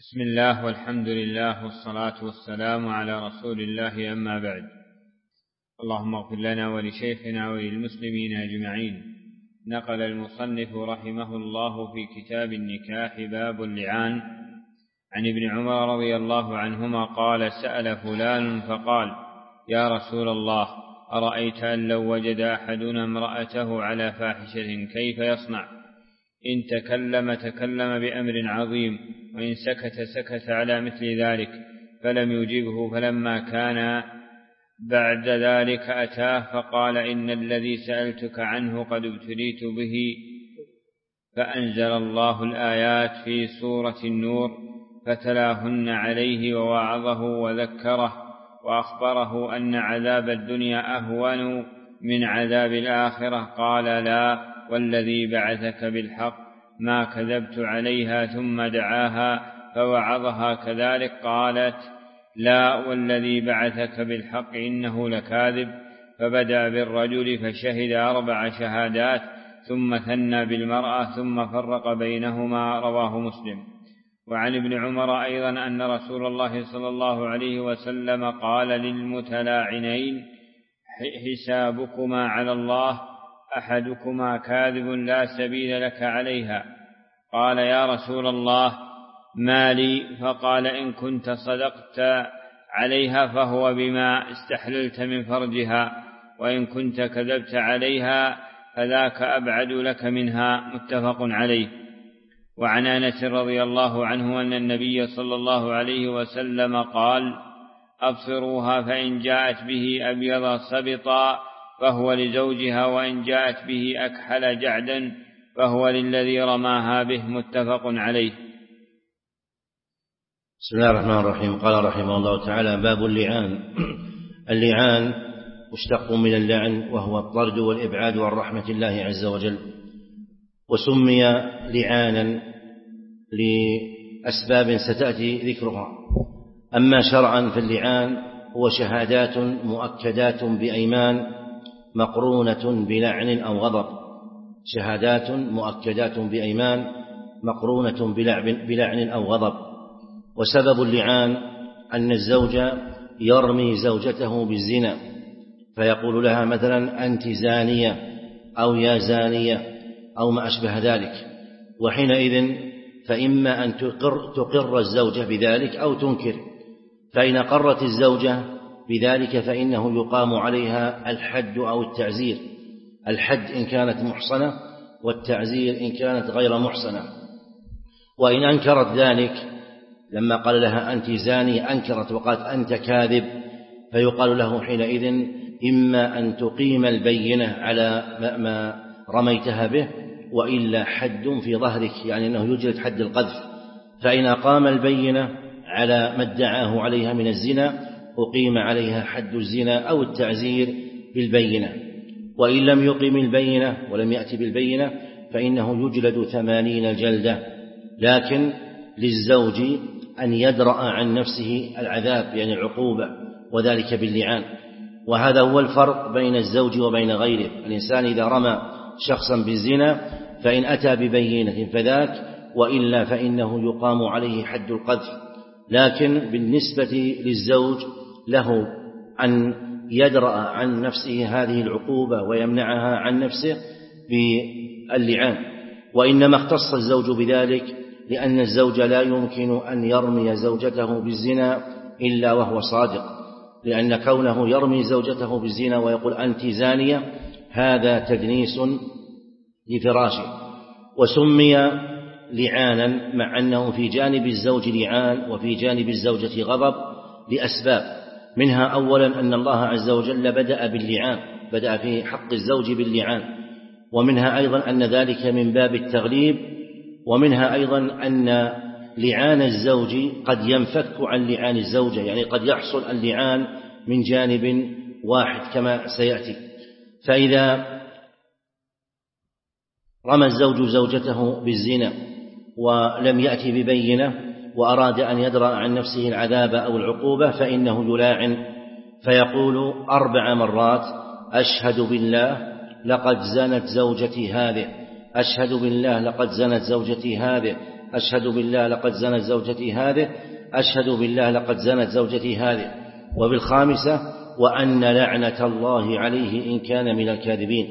بسم الله والحمد لله والصلاة والسلام على رسول الله، أما بعد. اللهم اغفر لنا ولشيخنا وللمسلمين أجمعين. نقل المصنف رحمه الله في كتاب النكاح باب اللعان عن ابن عمر رضي الله عنهما قال: سأل فلان فقال: يا رسول الله، أرأيت أن لو وجد أحدنا امرأته على فاحشة كيف يصنع؟ إن تكلم بأمر عظيم، وإن سكت على مثل ذلك. فلم يجبه، فلما كان بعد ذلك أتاه فقال: إن الذي سألتك عنه قد ابتليت به. فأنزل الله الآيات في سورة النور فتلاهن عليه ووعظه وذكره وأخبره أن عذاب الدنيا أهون من عذاب الآخرة. قال: لا والذي بعثك بالحق ما كذبت عليها. ثم دعاها فوعظها كذلك. قالت: لا والذي بعثك بالحق إنه لكاذب. فبدأ بالرجل فشهد 4 شهادات ثم ثنى بالمرأة ثم فرق بينهما. رواه مسلم. وعن ابن عمر أيضا أن رسول الله صلى الله عليه وسلم قال للمتلاعنين: حسابكما على الله، أحدكما كاذب لا سبيل لك عليها. قال: يا رسول الله، ما لي؟ فقال: إن كنت صدقت عليها فهو بما استحللت من فرجها، وإن كنت كذبت عليها فذاك أبعد لك منها. متفق عليه. وعن أنس رضي الله عنه أن النبي صلى الله عليه وسلم قال: أبصروها، فإن جاءت به أبيض سبطا فهو لزوجها، وإن جاءت به أكحل جعدا فهو للذي رماها به. متفق عليه. بسم الله الرحمن الرحيم. قال رحمه الله تعالى: باب اللعان. اللعان مشتق من اللعن، وهو الطرد والإبعاد عن رحمة الله عز وجل، وسمي لعانا لأسباب ستأتي ذكرها. أما شرعا فاللعان هو شهادات مؤكدات بأيمان مقرونة بلعن أو غضب. شهادات مؤكدات بأيمان مقرونة بلعن أو غضب. وسبب اللعان أن الزوج يرمي زوجته بالزنا، فيقول لها مثلا: أنت زانية، أو يا زانية، أو ما أشبه ذلك. وحينئذ فإما أن تقر الزوجة بذلك أو تنكر. فإن قرت الزوجة بذلك فإنه يقام عليها الحد أو التعزير. الحد إن كانت محصنة، والتعزير إن كانت غير محصنة. وإن أنكرت ذلك، لما قال لها أنت زاني أنكرت وقالت أنت كاذب، فيقال له حينئذ: إما أن تقيم البينة على ما رميتها به، وإلا حد في ظهرك، يعني أنه يجلد حد القذف. فإن أقام البينة على ما ادعاه عليها من الزنا أقيم عليها حد الزنا أو التعزير بالبينة. وإن لم يقم البينة ولم يأتي بالبينة فإنه يجلد 80 جلدة. لكن للزوج أن يدرأ عن نفسه العذاب، يعني العقوبة، وذلك باللعان. وهذا هو الفرق بين الزوج وبين غيره. الإنسان إذا رمى شخصا بالزنا فإن أتى ببينة فذاك، وإلا فإنه يقام عليه حد القذف. لكن بالنسبة للزوج له أن يدرأ عن نفسه هذه العقوبة ويمنعها عن نفسه باللعان. وإنما اختص الزوج بذلك لأن الزوج لا يمكن أن يرمي زوجته بالزنا إلا وهو صادق، لأن كونه يرمي زوجته بالزنا ويقول أنت زانية هذا تدنيس لفراشه. وسمي لعانا مع أنه في جانب الزوج لعان وفي جانب الزوجة غضب لأسباب. منها أولا أن الله عز وجل بدأ باللعان، بدأ في حق الزوج باللعان. ومنها أيضا أن ذلك من باب التغليب. ومنها أيضا أن لعان الزوج قد ينفك عن لعان الزوجة، يعني قد يحصل اللعان من جانب واحد كما سيأتي. فإذا رمى الزوج زوجته بالزنا ولم يأتي ببينة وأراد أن يدرأ عن نفسه العذاب أو العقوبة فإنه يلاعن، فيقول 4 مرات: أشهد بالله لقد زنت زوجتي هذه، أشهد بالله لقد زنت زوجتي هذه، أشهد بالله لقد زنت زوجتي هذه، أشهد بالله لقد زنت زوجتي هذه. وفي الخامسة: وأن لعنة الله عليه إن كان من الكاذبين.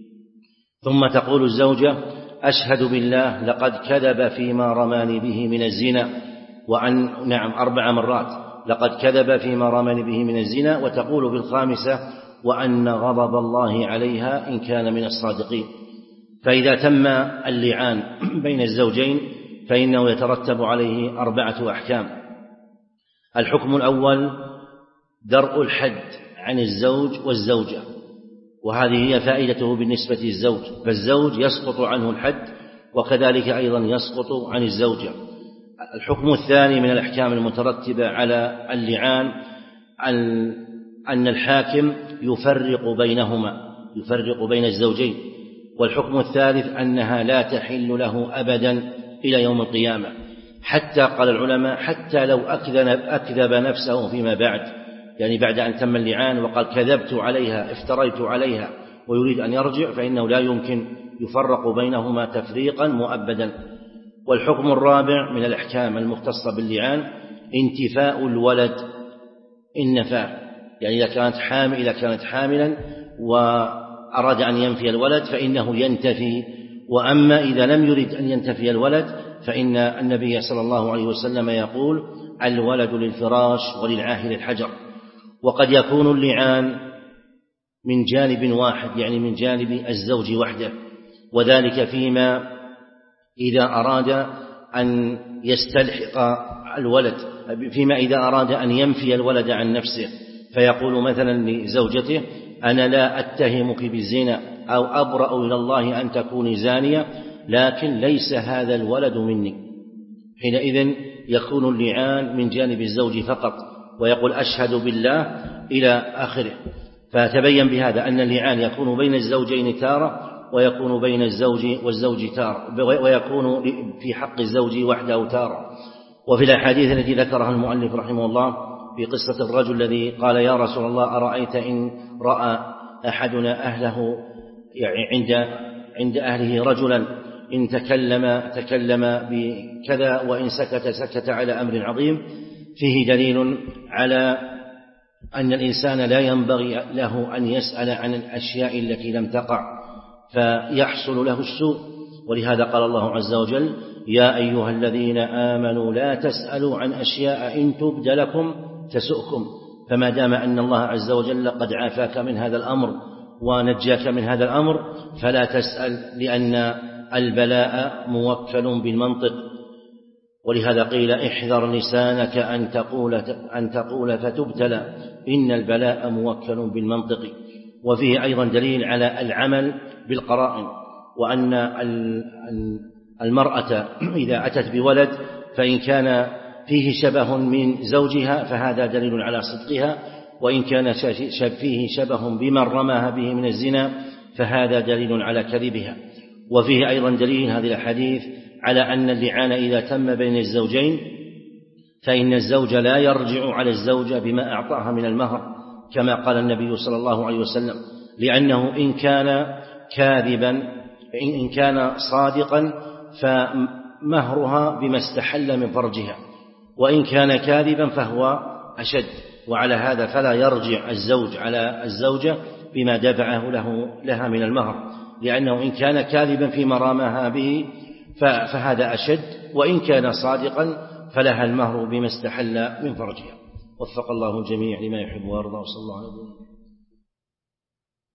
ثم تقول الزوجة: أشهد بالله لقد كذب فيما رماني به من الزنا، نعم 4 مرات: لقد كذب فيما رماني به من الزنا. وتقول في الخامسة: وأن غضب الله عليها إن كان من الصادقين. فإذا تم اللعان بين الزوجين فإنه يترتب عليه 4 أحكام. الحكم الأول: درء الحد عن الزوج والزوجة، وهذه هي فائدته بالنسبة للزوج، فالزوج يسقط عنه الحد وكذلك أيضا يسقط عن الزوجة. الحكم الثاني من الأحكام المترتبة على اللعان أن الحاكم يفرق بين الزوجين. والحكم الثالث أنها لا تحل له أبدا إلى يوم القيامة، حتى قال العلماء حتى لو أكذب نفسه فيما بعد، يعني بعد أن تم اللعان وقال كذبت عليها افتريت عليها ويريد أن يرجع، فإنه لا يمكن يفرق بينهما تفريقا مؤبدا. والحكم الرابع من الأحكام المختصة باللعان انتفاء الولد إن نفاه، يعني إذا كانت حاملا وأراد أن ينفي الولد فإنه ينتفي. وأما إذا لم يرد أن ينتفي الولد فإن النبي صلى الله عليه وسلم يقول: الولد للفراش وللعاهر الحجر. وقد يكون اللعان من جانب واحد، يعني من جانب الزوج وحده، وذلك فيما إذا أراد أن يستلحق الولد، فيما إذا أراد أن ينفي الولد عن نفسه، فيقول مثلا لزوجته: أنا لا أتهمك بالزنا أو أبرأ إلى الله أن تكوني زانية، لكن ليس هذا الولد مني. حينئذ يكون اللعان من جانب الزوج فقط، ويقول أشهد بالله إلى آخره. فتبين بهذا أن اللعان يكون بين الزوجين تارة، ويكون بين الزوج والزوج تارة، ويكون في حق الزوج وحده تارة. وفي الأحاديث التي ذكرها المؤلف رحمه الله في قصة الرجل الذي قال: يا رسول الله أرأيت إن رأى أحدنا أهله، يعني عند أهله رجلا إن تكلم بكذا وإن سكت على أمر عظيم. فيه دليل على أن الإنسان لا ينبغي له أن يسأل عن الأشياء التي لم تقع فيحصل له السوء. ولهذا قال الله عز وجل: يا أيها الذين آمنوا لا تسألوا عن أشياء إن تبد لكم تسؤكم. فما دام أن الله عز وجل قد عافاك من هذا الأمر ونجاك من هذا الأمر فلا تسأل، لأن البلاء موكل بالمنطق. ولهذا قيل: احذر لسانك أن تقول فتبتلى، إن البلاء موكل بالمنطق. وفيه أيضا دليل على العمل بالقرائن، وأن المرأة إذا أتت بولد فإن كان فيه شبه من زوجها فهذا دليل على صدقها، وإن كان فيه شبه بمن رماها به من الزنا فهذا دليل على كذبها. وفيه أيضا دليل هذه الحديث على أن اللعان إذا تم بين الزوجين فإن الزوج لا يرجع على الزوجة بما أعطاها من المهر، كما قال النبي صلى الله عليه وسلم، لأنه إن كان كاذبا إن كان صادقا فمهرها بما استحل من فرجها، وإن كان كاذبا فهو أشد. وعلى هذا فلا يرجع الزوج على الزوجة بما دفعه لها من المهر، لأنه إن كان كاذبا فيما رامها به فهذا أشد، وإن كان صادقا فلها المهر بما استحل من فرجها. وفق الله الجميع لما يحب ويرضى، وصلى الله عليه وسلم.